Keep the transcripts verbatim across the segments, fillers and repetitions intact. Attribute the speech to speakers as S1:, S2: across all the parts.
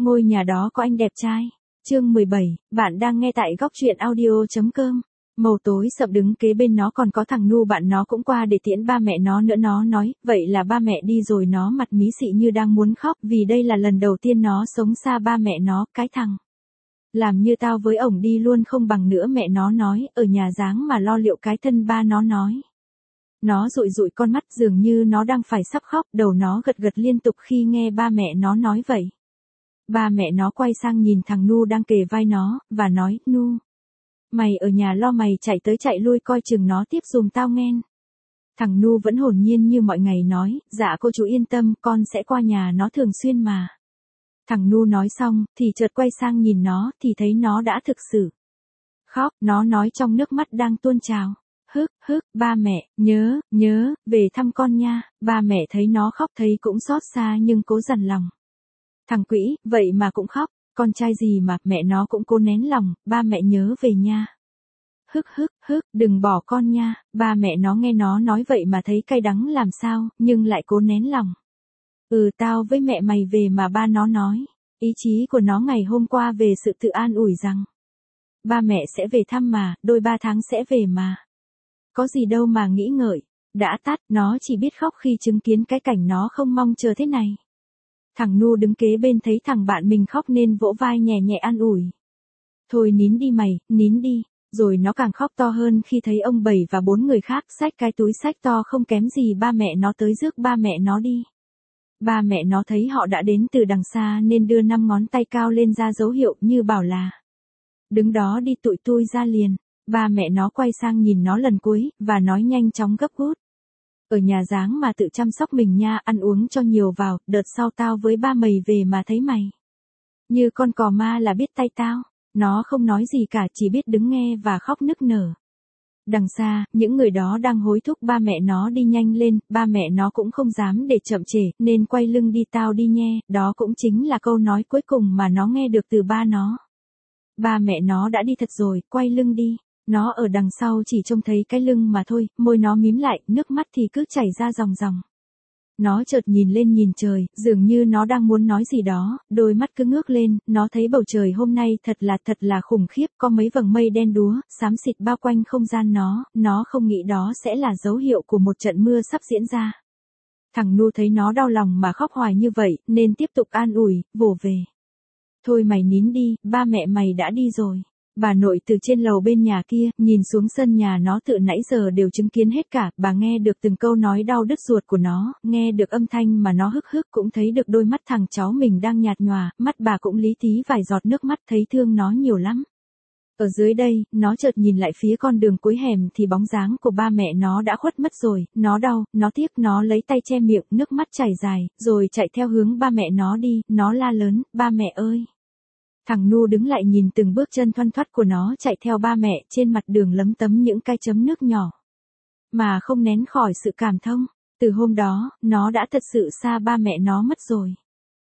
S1: ngôi nhà đó có anh đẹp trai. Chương mười bảy, bạn đang nghe tại góc truyện audio.com. Màu tối sậm đứng kế bên nó còn có thằng Nu bạn nó cũng qua để tiễn ba mẹ nó nữa. Nó nói, vậy là ba mẹ đi rồi. Nó mặt mí xị như đang muốn khóc vì đây là lần đầu tiên nó sống xa ba mẹ nó. Cái thằng làm như tao với ổng đi luôn không bằng nữa. Mẹ nó nói, ở nhà dáng mà lo liệu cái thân. Ba nó nói. Nó dụi dụi con mắt dường như nó đang phải sắp khóc. Đầu nó gật gật liên tục khi nghe ba mẹ nó nói vậy. Ba mẹ nó quay sang nhìn thằng Nu đang kề vai nó, và nói, Nu, mày ở nhà lo mày chạy tới chạy lui coi chừng nó tiếp dùm tao nghen. Thằng Nu vẫn hồn nhiên như mọi ngày nói, dạ cô chú yên tâm, con sẽ qua nhà nó thường xuyên mà. Thằng Nu nói xong, thì chợt quay sang nhìn nó, thì thấy nó đã thực sự khóc. Nó nói trong nước mắt đang tuôn trào. Hức, hức, ba mẹ, nhớ, nhớ, về thăm con nha. Ba mẹ thấy nó khóc thấy cũng xót xa nhưng cố dằn lòng. Thằng quỷ, vậy mà cũng khóc, con trai gì mà, mẹ nó cũng cố nén lòng, ba mẹ nhớ về nha. Hức hức, hức, đừng bỏ con nha. Ba mẹ nó nghe nó nói vậy mà thấy cay đắng làm sao, nhưng lại cố nén lòng. Ừ, tao với mẹ mày về mà. Ba nó nói. Ý chí của nó ngày hôm qua về sự tự an ủi rằng ba mẹ sẽ về thăm mà, đôi ba tháng sẽ về mà. Có gì đâu mà nghĩ ngợi. Đã tắt, nó chỉ biết khóc khi chứng kiến cái cảnh nó không mong chờ thế này. Thằng Nu đứng kế bên thấy thằng bạn mình khóc nên vỗ vai nhẹ nhẹ an ủi. Thôi nín đi mày, nín đi. Rồi nó càng khóc to hơn khi thấy ông Bảy và bốn người khác xách cái túi xách to không kém gì ba mẹ nó tới rước ba mẹ nó đi. Ba mẹ nó thấy họ đã đến từ đằng xa nên đưa năm ngón tay cao lên ra dấu hiệu như bảo là đứng đó đi tụi tui ra liền. Ba mẹ nó quay sang nhìn nó lần cuối, và nói nhanh chóng gấp gút. Ở nhà dáng mà tự chăm sóc mình nha, ăn uống cho nhiều vào, đợt sau tao với ba mày về mà thấy mày như con cò ma là biết tay tao. Nó không nói gì cả, chỉ biết đứng nghe và khóc nức nở. Đằng xa, những người đó đang hối thúc ba mẹ nó đi nhanh lên, ba mẹ nó cũng không dám để chậm trễ, nên quay lưng đi. Tao đi nhe, đó cũng chính là câu nói cuối cùng mà nó nghe được từ ba nó. Ba mẹ nó đã đi thật rồi, quay lưng đi. Nó ở đằng sau chỉ trông thấy cái lưng mà thôi, môi nó mím lại, nước mắt thì cứ chảy ra ròng ròng. Nó chợt nhìn lên nhìn trời, dường như nó đang muốn nói gì đó, đôi mắt cứ ngước lên, nó thấy bầu trời hôm nay thật là thật là khủng khiếp, có mấy vầng mây đen đúa, xám xịt bao quanh không gian nó, nó không nghĩ đó sẽ là dấu hiệu của một trận mưa sắp diễn ra. Thằng Nu thấy nó đau lòng mà khóc hoài như vậy, nên tiếp tục an ủi, vồ về. Thôi mày nín đi, ba mẹ mày đã đi rồi. Bà nội từ trên lầu bên nhà kia, nhìn xuống sân nhà nó từ nãy giờ đều chứng kiến hết cả, bà nghe được từng câu nói đau đứt ruột của nó, nghe được âm thanh mà nó hức hức, cũng thấy được đôi mắt thằng cháu mình đang nhạt nhòa, mắt bà cũng lý tí vài giọt nước mắt, thấy thương nó nhiều lắm. Ở dưới đây, nó chợt nhìn lại phía con đường cuối hẻm thì bóng dáng của ba mẹ nó đã khuất mất rồi, nó đau, nó tiếc, nó lấy tay che miệng, nước mắt chảy dài, rồi chạy theo hướng ba mẹ nó đi, nó la lớn, ba mẹ ơi. Thằng Nu đứng lại nhìn từng bước chân thoăn thoắt của nó chạy theo ba mẹ, trên mặt đường lấm tấm những cái chấm nước nhỏ. Mà không nén khỏi sự cảm thông, từ hôm đó, nó đã thật sự xa ba mẹ nó mất rồi.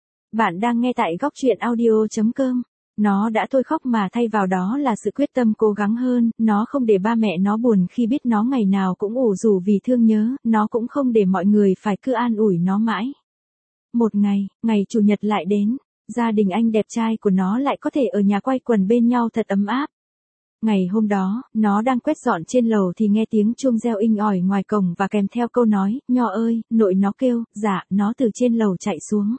S1: Bạn đang nghe tại góc truyện audio.com. Nó đã thôi khóc mà thay vào đó là sự quyết tâm cố gắng hơn, nó không để ba mẹ nó buồn khi biết nó ngày nào cũng ủ rủ vì thương nhớ, nó cũng không để mọi người phải cứ an ủi nó mãi. Một ngày, ngày chủ nhật lại đến. Gia đình anh đẹp trai của nó lại có thể ở nhà quay quần bên nhau thật ấm áp. Ngày hôm đó, nó đang quét dọn trên lầu thì nghe tiếng chuông reo inh ỏi ngoài cổng và kèm theo câu nói, Nho ơi, nội nó kêu. Dạ, nó từ trên lầu chạy xuống.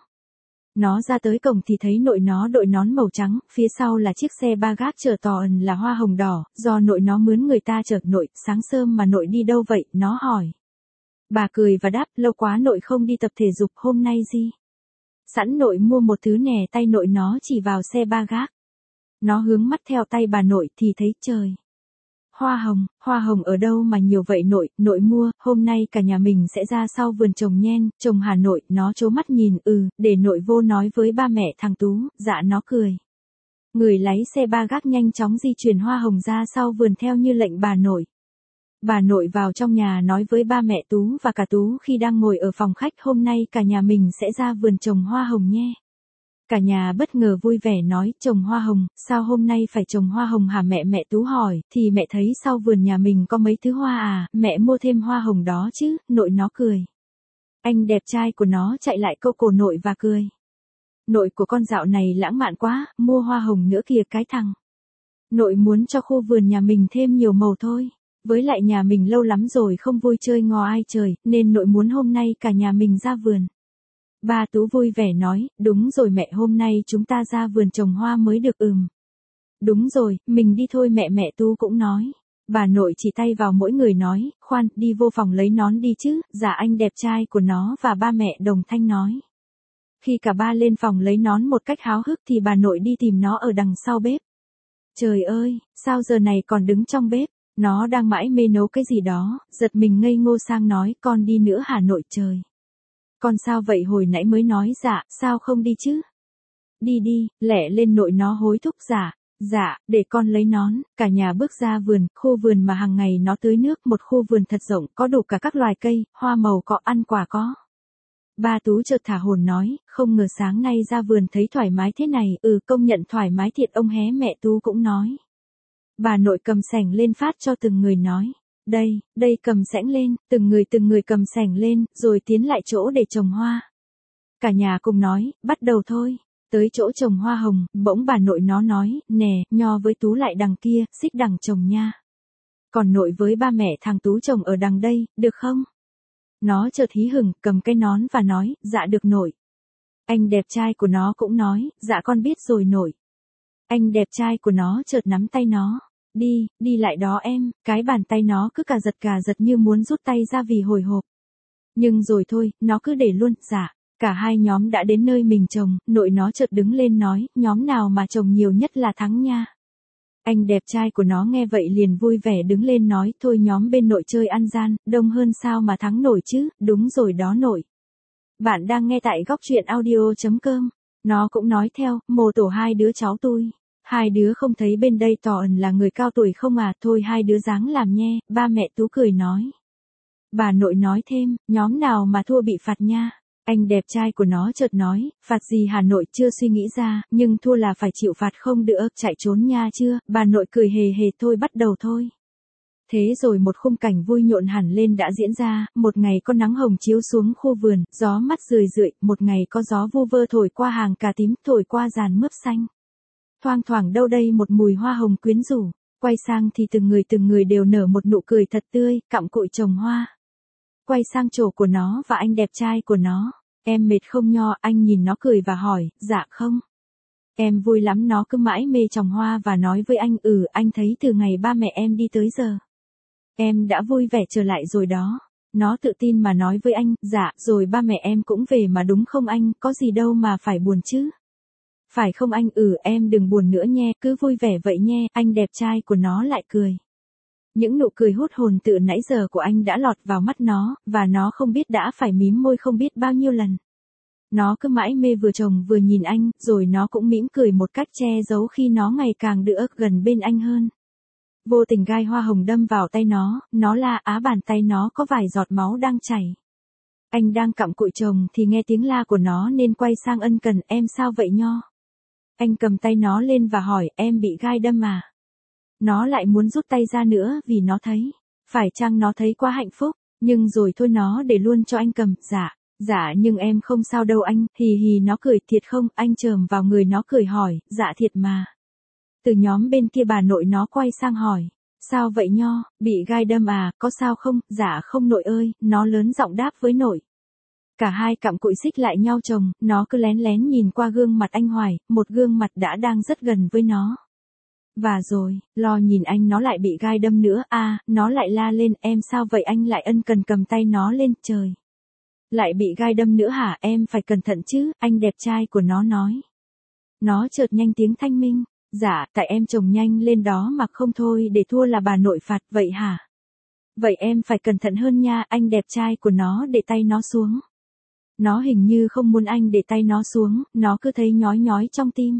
S1: Nó ra tới cổng thì thấy nội nó đội nón màu trắng, phía sau là chiếc xe ba gác chở tò ẩn là hoa hồng đỏ, do nội nó mướn người ta chở. Nội, sáng sớm mà nội đi đâu vậy, nó hỏi. Bà cười và đáp, lâu quá nội không đi tập thể dục, hôm nay gì? Sẵn nội mua một thứ nè. Tay nội nó chỉ vào xe ba gác. Nó hướng mắt theo tay bà nội thì thấy trời. Hoa hồng, hoa hồng ở đâu mà nhiều vậy nội, nội mua, hôm nay cả nhà mình sẽ ra sau vườn trồng nhen, trồng Hà Nội. Nó trố mắt nhìn, ừ, để nội vô nói với ba mẹ thằng Tú. Dạ, nó cười. Người lái xe ba gác nhanh chóng di chuyển hoa hồng ra sau vườn theo như lệnh bà nội. Bà nội vào trong nhà nói với ba mẹ Tú và cả Tú khi đang ngồi ở phòng khách, hôm nay cả nhà mình sẽ ra vườn trồng hoa hồng nhé. Cả nhà bất ngờ vui vẻ nói, trồng hoa hồng, sao hôm nay phải trồng hoa hồng hả mẹ? Mẹ Tú hỏi, thì mẹ thấy sau vườn nhà mình có mấy thứ hoa à, mẹ mua thêm hoa hồng đó chứ. Nội nó cười. Anh đẹp trai của nó chạy lại câu cổ nội và cười. Nội của con dạo này lãng mạn quá, mua hoa hồng nữa kìa cái thằng. Nội muốn cho khu vườn nhà mình thêm nhiều màu thôi. Với lại nhà mình lâu lắm rồi không vui chơi ngò ai trời, nên nội muốn hôm nay cả nhà mình ra vườn. Ba Tú vui vẻ nói, đúng rồi mẹ, hôm nay chúng ta ra vườn trồng hoa mới được. Ừm. Đúng rồi, mình đi thôi mẹ. Mẹ Tú cũng nói. Bà nội chỉ tay vào mỗi người nói, khoan, đi vô phòng lấy nón đi chứ. Dạ anh đẹp trai của nó và ba mẹ đồng thanh nói. Khi cả ba lên phòng lấy nón một cách háo hức thì bà nội đi tìm nó ở đằng sau bếp. Trời ơi, sao giờ này còn đứng trong bếp? Nó đang mãi mê nấu cái gì đó, giật mình ngây ngô sang nói, con đi nữa hả nội trời? Con sao vậy, hồi nãy mới nói dạ, sao không đi chứ? Đi đi, lẹ lên, nội nó hối thúc. Dạ, dạ, để con lấy nón. Cả nhà bước ra vườn, khu vườn mà hàng ngày nó tưới nước, một khu vườn thật rộng, có đủ cả các loài cây, hoa màu, có ăn quả có. Ba Tú chợt thả hồn nói, không ngờ sáng nay ra vườn thấy thoải mái thế này. Ừ, công nhận thoải mái thiệt ông hé. Mẹ Tú cũng nói. Bà nội cầm xẻng lên phát cho từng người nói. Đây, đây, cầm xẻng lên, từng người từng người cầm xẻng lên, rồi tiến lại chỗ để trồng hoa. Cả nhà cùng nói, bắt đầu thôi. Tới chỗ trồng hoa hồng, bỗng bà nội nó nói, nè, Nho với Tú lại đằng kia, xích đằng trồng nha. Còn nội với ba mẹ thằng Tú trồng ở đằng đây, được không? Nó chợt hí hửng, cầm cái nón và nói, dạ được nội. Anh đẹp trai của nó cũng nói, dạ con biết rồi nội. Anh đẹp trai của nó chợt nắm tay nó. Đi, đi lại đó em. Cái bàn tay nó cứ cà giật cà giật như muốn rút tay ra vì hồi hộp. Nhưng rồi thôi, nó cứ để luôn. Dạ. Cả hai nhóm đã đến nơi mình trồng, nội nó chợt đứng lên nói, nhóm nào mà trồng nhiều nhất là thắng nha. Anh đẹp trai của nó nghe vậy liền vui vẻ đứng lên nói, thôi nhóm bên nội chơi ăn gian, đông hơn sao mà thắng nổi chứ. Đúng rồi đó nội. Bạn đang nghe tại góc truyện audio chấm com. Nó cũng nói theo, mồ tổ hai đứa cháu tôi. Hai đứa không thấy bên đây tỏ ẩn là người cao tuổi không à, thôi hai đứa dáng làm nhe. Ba mẹ Tú cười nói. Bà nội nói thêm, nhóm nào mà thua bị phạt nha. Anh đẹp trai của nó chợt nói, phạt gì hả nội, chưa suy nghĩ ra, nhưng thua là phải chịu phạt không được, chạy trốn nha chưa. Bà nội cười hề hề, thôi bắt đầu thôi. Thế rồi một khung cảnh vui nhộn hẳn lên đã diễn ra. Một ngày có nắng hồng chiếu xuống khu vườn, gió mát rười rượi. Một ngày có gió vu vơ thổi qua hàng cà tím, thổi qua giàn mướp xanh. Thoang thoảng đâu đây một mùi hoa hồng quyến rũ. Quay sang thì từng người từng người đều nở một nụ cười thật tươi, cặm cụi trồng hoa. Quay sang chỗ của nó và anh đẹp trai của nó. Em mệt không Nho? Anh nhìn nó cười và hỏi, dạ không. Em vui lắm. Nó cứ mãi mê trồng hoa và nói với anh, ừ, anh thấy từ ngày ba mẹ em đi tới giờ. Em đã vui vẻ trở lại rồi đó. Nó tự tin mà nói với anh, dạ, rồi ba mẹ em cũng về mà đúng không anh, có gì đâu mà phải buồn chứ. Phải không anh? Ừ, em đừng buồn nữa nhé, cứ vui vẻ vậy nhé. Anh đẹp trai của nó lại cười. Những nụ cười hút hồn từ nãy giờ của anh đã lọt vào mắt nó, và nó không biết đã phải mím môi không biết bao nhiêu lần. Nó cứ mãi mê vừa trồng vừa nhìn anh, rồi nó cũng mỉm cười một cách che giấu khi nó ngày càng đỡ gần bên anh hơn. Vô tình gai hoa hồng đâm vào tay nó, nó la á, bàn tay nó có vài giọt máu đang chảy. Anh đang cặm cụi trồng thì nghe tiếng la của nó nên quay sang ân cần, em sao vậy Nho? Anh cầm tay nó lên và hỏi, em bị gai đâm à? Nó lại muốn rút tay ra nữa vì nó thấy, phải chăng nó thấy quá hạnh phúc, nhưng rồi thôi nó để luôn cho anh cầm. Dạ, dạ nhưng em không sao đâu anh, hì hì nó cười. Thiệt không? Anh chồm vào người nó cười hỏi, dạ thiệt mà. Từ nhóm bên kia bà nội nó quay sang hỏi, sao vậy Nho, bị gai đâm à, có sao không? Dạ không nội ơi, nó lớn giọng đáp với nội. Cả hai cặm cụi xích lại nhau chồng, nó cứ lén lén nhìn qua gương mặt anh Hoài, một gương mặt đã đang rất gần với nó. Và rồi, lo nhìn anh nó lại bị gai đâm nữa. À, nó lại la lên, em sao vậy? Anh lại ân cần cầm tay nó lên. Trời, lại bị gai đâm nữa hả? Em phải cẩn thận chứ, anh đẹp trai của nó nói. Nó chợt nhanh tiếng thanh minh, dạ, tại em trồng nhanh lên đó mà không thôi để thua là bà nội phạt, vậy hả? Vậy em phải cẩn thận hơn nha. Anh đẹp trai của nó để tay nó xuống. Nó hình như không muốn anh để tay nó xuống, nó cứ thấy nhói nhói trong tim.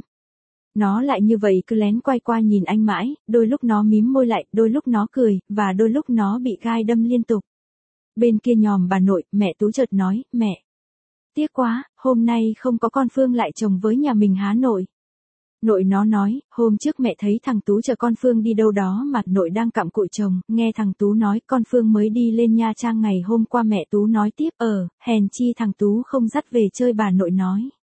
S1: Nó lại như vậy cứ lén quay qua nhìn anh mãi, đôi lúc nó mím môi lại, đôi lúc nó cười, và đôi lúc nó bị gai đâm liên tục. Bên kia nhòm bà nội, mẹ Tú chợt nói, mẹ. Tiếc quá, hôm nay không có con Phương lại trồng với nhà mình há nội. Nội nó nói, hôm trước mẹ thấy thằng Tú chờ con Phương đi đâu đó mà nội đang cặm cụi trồng, nghe thằng Tú nói con Phương mới đi lên Nha Trang ngày hôm qua. Mẹ Tú nói tiếp, ờ, hèn chi thằng Tú không dắt về chơi. Bà nội nói.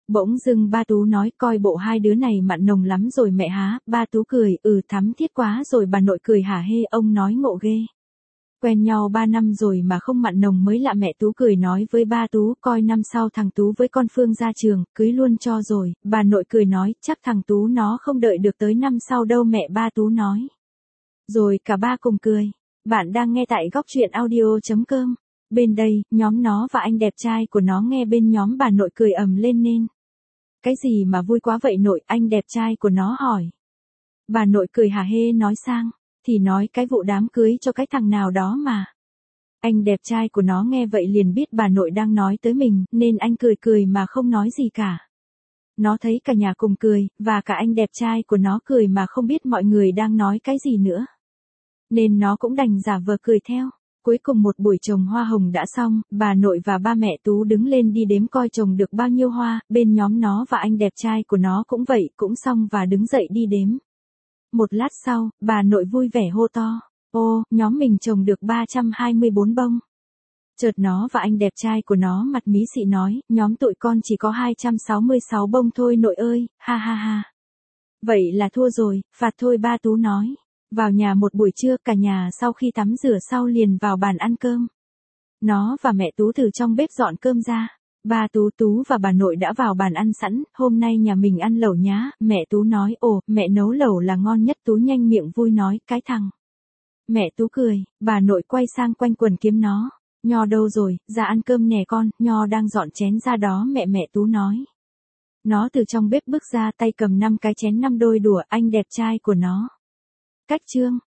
S1: Bỗng dưng ba Tú nói coi bộ hai đứa này mặn nồng lắm rồi mẹ há, ba Tú cười, ừ thắm thiết quá rồi bà nội cười hả hê, ông nói ngộ ghê. Quen nhau ba năm rồi mà không mặn nồng mới lạ, mẹ Tú cười nói với ba Tú, coi năm sau thằng Tú với con Phương ra trường, cưới luôn cho rồi, bà nội cười nói, chắc thằng Tú nó không đợi được tới năm sau đâu mẹ, ba Tú nói. Rồi cả ba cùng cười. Bạn đang nghe tại góc truyện audio.com. Bên đây, nhóm nó và anh đẹp trai của nó nghe bên nhóm bà nội cười ầm lên nên. Cái gì mà vui quá vậy nội, anh đẹp trai của nó hỏi. Bà nội cười hả hê nói sang, thì nói cái vụ đám cưới cho cái thằng nào đó mà. Anh đẹp trai của nó nghe vậy liền biết bà nội đang nói tới mình, nên anh cười cười mà không nói gì cả. Nó thấy cả nhà cùng cười, và cả anh đẹp trai của nó cười mà không biết mọi người đang nói cái gì nữa. Nên nó cũng đành giả vờ cười theo. Cuối cùng một buổi trồng hoa hồng đã xong, bà nội và ba mẹ Tú đứng lên đi đếm coi trồng được bao nhiêu hoa, bên nhóm nó và anh đẹp trai của nó cũng vậy, cũng xong và đứng dậy đi đếm. Một lát sau, bà nội vui vẻ hô to, ô, nhóm mình trồng được ba trăm hai mươi bốn bông. Chợt nó và anh đẹp trai của nó mặt mí xị nói, nhóm tụi con chỉ có hai trăm sáu mươi sáu bông thôi nội ơi, ha ha ha. Vậy là thua rồi, phạt thôi, ba Tú nói. Vào nhà một buổi trưa, cả nhà sau khi tắm rửa sau liền vào bàn ăn cơm. Nó và mẹ Tú từ trong bếp dọn cơm ra. Ba Tú Tú và bà nội đã vào bàn ăn sẵn, hôm nay nhà mình ăn lẩu nhá, mẹ Tú nói, ồ, mẹ nấu lẩu là ngon nhất, Tú nhanh miệng vui nói, cái thằng. Mẹ Tú cười, bà nội quay sang quanh quần kiếm nó, Nho đâu rồi, ra ăn cơm nè con, Nho đang dọn chén ra đó mẹ, mẹ Tú nói. Nó từ trong bếp bước ra tay cầm năm cái chén năm đôi đũa, anh đẹp trai của nó. Cách chương